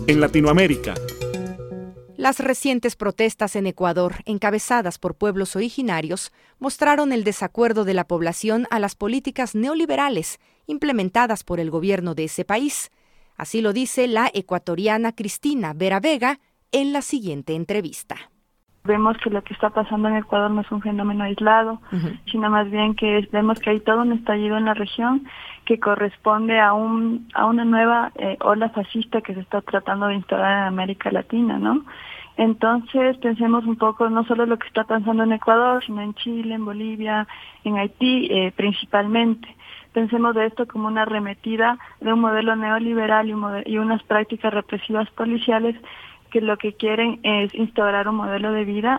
en Latinoamérica. Las recientes protestas en Ecuador, encabezadas por pueblos originarios, mostraron el desacuerdo de la población a las políticas neoliberales implementadas por el gobierno de ese país. Así lo dice la ecuatoriana Cristina Vera Vega en la siguiente entrevista. Vemos que lo que está pasando en Ecuador no es un fenómeno aislado, sino más bien que vemos que hay todo un estallido en la región que corresponde a una nueva ola fascista que se está tratando de instaurar en América Latina, ¿no? Entonces pensemos un poco no solo lo que está pasando en Ecuador, sino en Chile, en Bolivia, en Haití principalmente. Pensemos de esto como una arremetida de un modelo neoliberal y unas prácticas represivas policiales que lo que quieren es instaurar un modelo de vida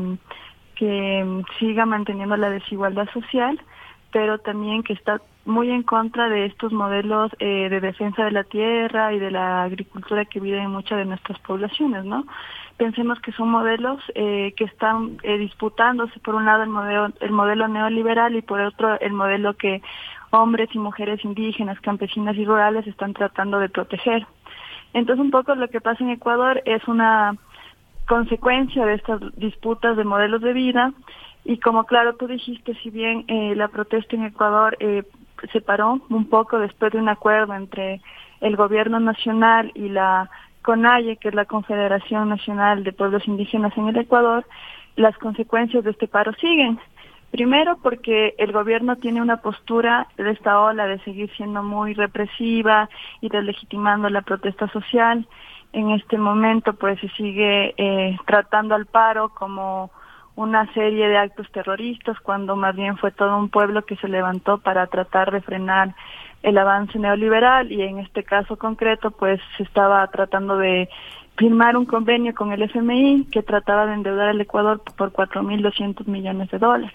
que siga manteniendo la desigualdad social, pero también que está muy en contra de estos modelos de defensa de la tierra y de la agricultura que viven muchas de nuestras poblaciones, ¿no? Pensemos que son modelos que están disputándose, por un lado el modelo neoliberal y por otro el modelo que hombres y mujeres indígenas, campesinas y rurales están tratando de proteger. Entonces un poco lo que pasa en Ecuador es una consecuencia de estas disputas de modelos de vida y como claro tú dijiste, si bien la protesta en Ecuador se paró un poco después de un acuerdo entre el gobierno nacional y la CONAIE, que es la Confederación Nacional de Pueblos Indígenas en el Ecuador, las consecuencias de este paro siguen. Primero porque el gobierno tiene una postura de esta ola de seguir siendo muy represiva y deslegitimando la protesta social. En este momento pues se sigue tratando al paro como una serie de actos terroristas, cuando más bien fue todo un pueblo que se levantó para tratar de frenar el avance neoliberal y en este caso concreto pues se estaba tratando de firmar un convenio con el FMI que trataba de endeudar al Ecuador por 4.200 millones de dólares.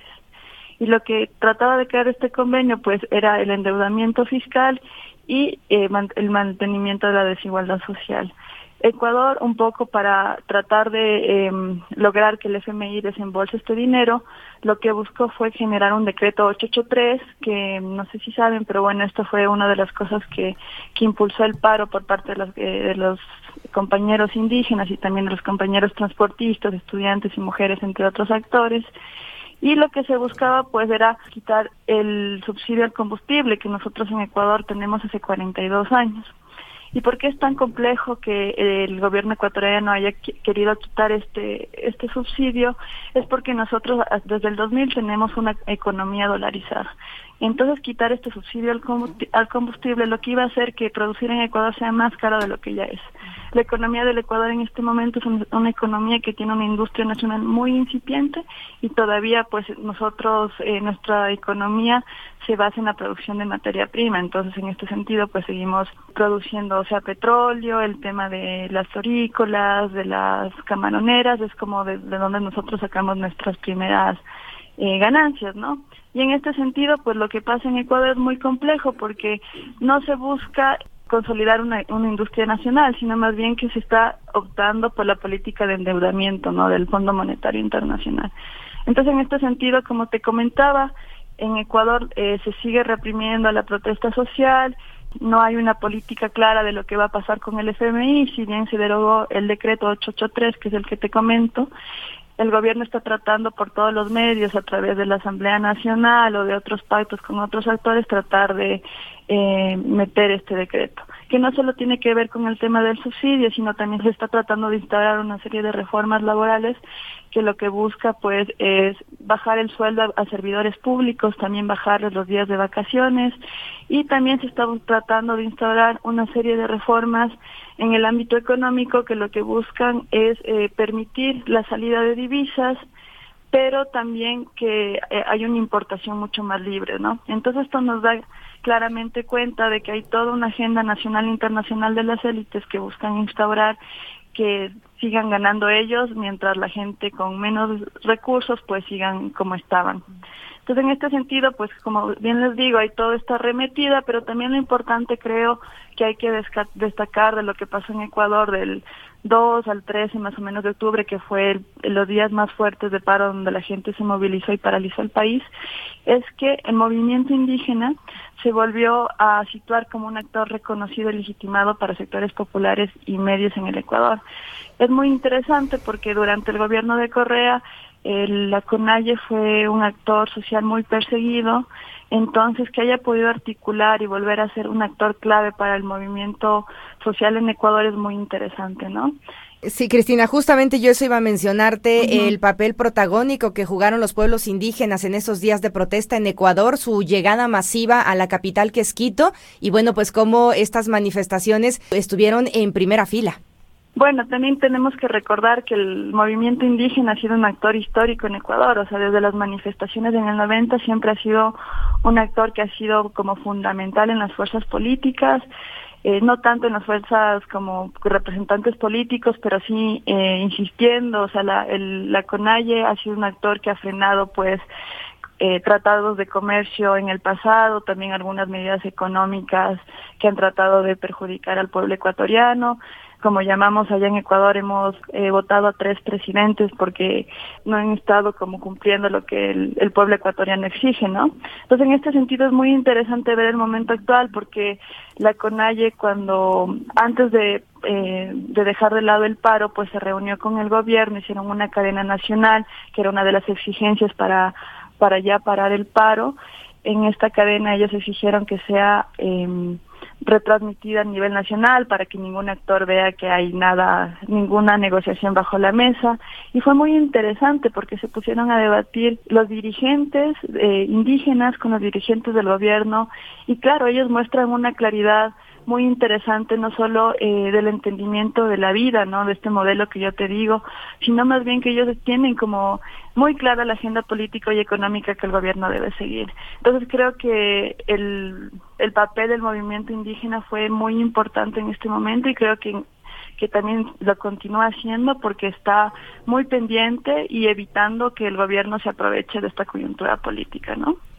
Y lo que trataba de crear este convenio pues era el endeudamiento fiscal y el mantenimiento de la desigualdad social. Ecuador, un poco para tratar de lograr que el FMI desembolse este dinero, lo que buscó fue generar un decreto 883, que no sé si saben, pero bueno, esto fue una de las cosas que impulsó el paro por parte de los compañeros indígenas y también de los compañeros transportistas, estudiantes y mujeres, entre otros actores. Y lo que se buscaba pues era quitar el subsidio al combustible que nosotros en Ecuador tenemos hace 42 años. ¿Y por qué es tan complejo que el gobierno ecuatoriano haya querido quitar este subsidio? Es porque nosotros desde el 2000 tenemos una economía dolarizada. Entonces quitar este subsidio al combustible lo que iba a hacer que producir en Ecuador sea más caro de lo que ya es. La economía del Ecuador en este momento es una economía que tiene una industria nacional muy incipiente y todavía pues nosotros, nuestra economía se basa en la producción de materia prima. Entonces en este sentido pues seguimos produciendo, o sea, petróleo, el tema de las florícolas, de las camaroneras, es como de donde nosotros sacamos nuestras primeras ganancias, ¿no? Y en este sentido, pues lo que pasa en Ecuador es muy complejo porque no se busca consolidar una industria nacional, sino más bien que se está optando por la política de endeudamiento, ¿no?, del Fondo Monetario Internacional. Entonces, en este sentido, como te comentaba, en Ecuador se sigue reprimiendo la protesta social, no hay una política clara de lo que va a pasar con el FMI, si bien se derogó el decreto 883, que es el que te comento. El gobierno está tratando por todos los medios, a través de la Asamblea Nacional o de otros pactos con otros actores, tratar de meter este decreto, que no solo tiene que ver con el tema del subsidio, sino también se está tratando de instaurar una serie de reformas laborales que lo que busca pues es bajar el sueldo a servidores públicos, también bajarles los días de vacaciones y también se está tratando de instaurar una serie de reformas en el ámbito económico que lo que buscan es permitir la salida de divisas, pero también que hay una importación mucho más libre, ¿no? Entonces esto nos da claramente cuenta de que hay toda una agenda nacional e internacional de las élites que buscan instaurar que sigan ganando ellos, mientras la gente con menos recursos pues sigan como estaban. Entonces, en este sentido, pues como bien les digo, hay toda esta arremetida, pero también lo importante creo que hay que destacar de lo que pasó en Ecuador del 2 al 13 más o menos de octubre, que fue los días más fuertes de paro donde la gente se movilizó y paralizó el país, es que el movimiento indígena se volvió a situar como un actor reconocido y legitimado para sectores populares y medios en el Ecuador. Es muy interesante porque durante el gobierno de Correa, la CONAIE fue un actor social muy perseguido, entonces que haya podido articular y volver a ser un actor clave para el movimiento social en Ecuador es muy interesante, ¿no? Sí, Cristina, justamente yo eso iba a mencionarte, el papel protagónico que jugaron los pueblos indígenas en esos días de protesta en Ecuador, su llegada masiva a la capital que es Quito, y bueno, pues cómo estas manifestaciones estuvieron en primera fila. Bueno, también tenemos que recordar que el movimiento indígena ha sido un actor histórico en Ecuador, o sea, desde las manifestaciones en el 90 siempre ha sido un actor que ha sido como fundamental en las fuerzas políticas, no tanto en las fuerzas como representantes políticos, pero sí insistiendo, o sea, la CONAIE ha sido un actor que ha frenado pues tratados de comercio en el pasado, también algunas medidas económicas que han tratado de perjudicar al pueblo ecuatoriano. Como llamamos allá en Ecuador, hemos votado a 3 presidentes porque no han estado como cumpliendo lo que el pueblo ecuatoriano exige, ¿no? Entonces, en este sentido es muy interesante ver el momento actual porque la CONAIE, cuando antes de dejar de lado el paro, pues se reunió con el gobierno, hicieron una cadena nacional, que era una de las exigencias para ya parar el paro. En esta cadena ellos exigieron que sea retransmitida a nivel nacional para que ningún actor vea que hay ninguna negociación bajo la mesa, y fue muy interesante porque se pusieron a debatir los dirigentes indígenas con los dirigentes del gobierno, y claro, ellos muestran una claridad muy interesante, no solo del entendimiento de la vida, ¿no?, de este modelo que yo te digo, sino más bien que ellos tienen como muy clara la agenda política y económica que el gobierno debe seguir. Entonces creo que el papel del movimiento indígena fue muy importante en este momento, y creo que también lo continúa haciendo porque está muy pendiente y evitando que el gobierno se aproveche de esta coyuntura política, ¿no?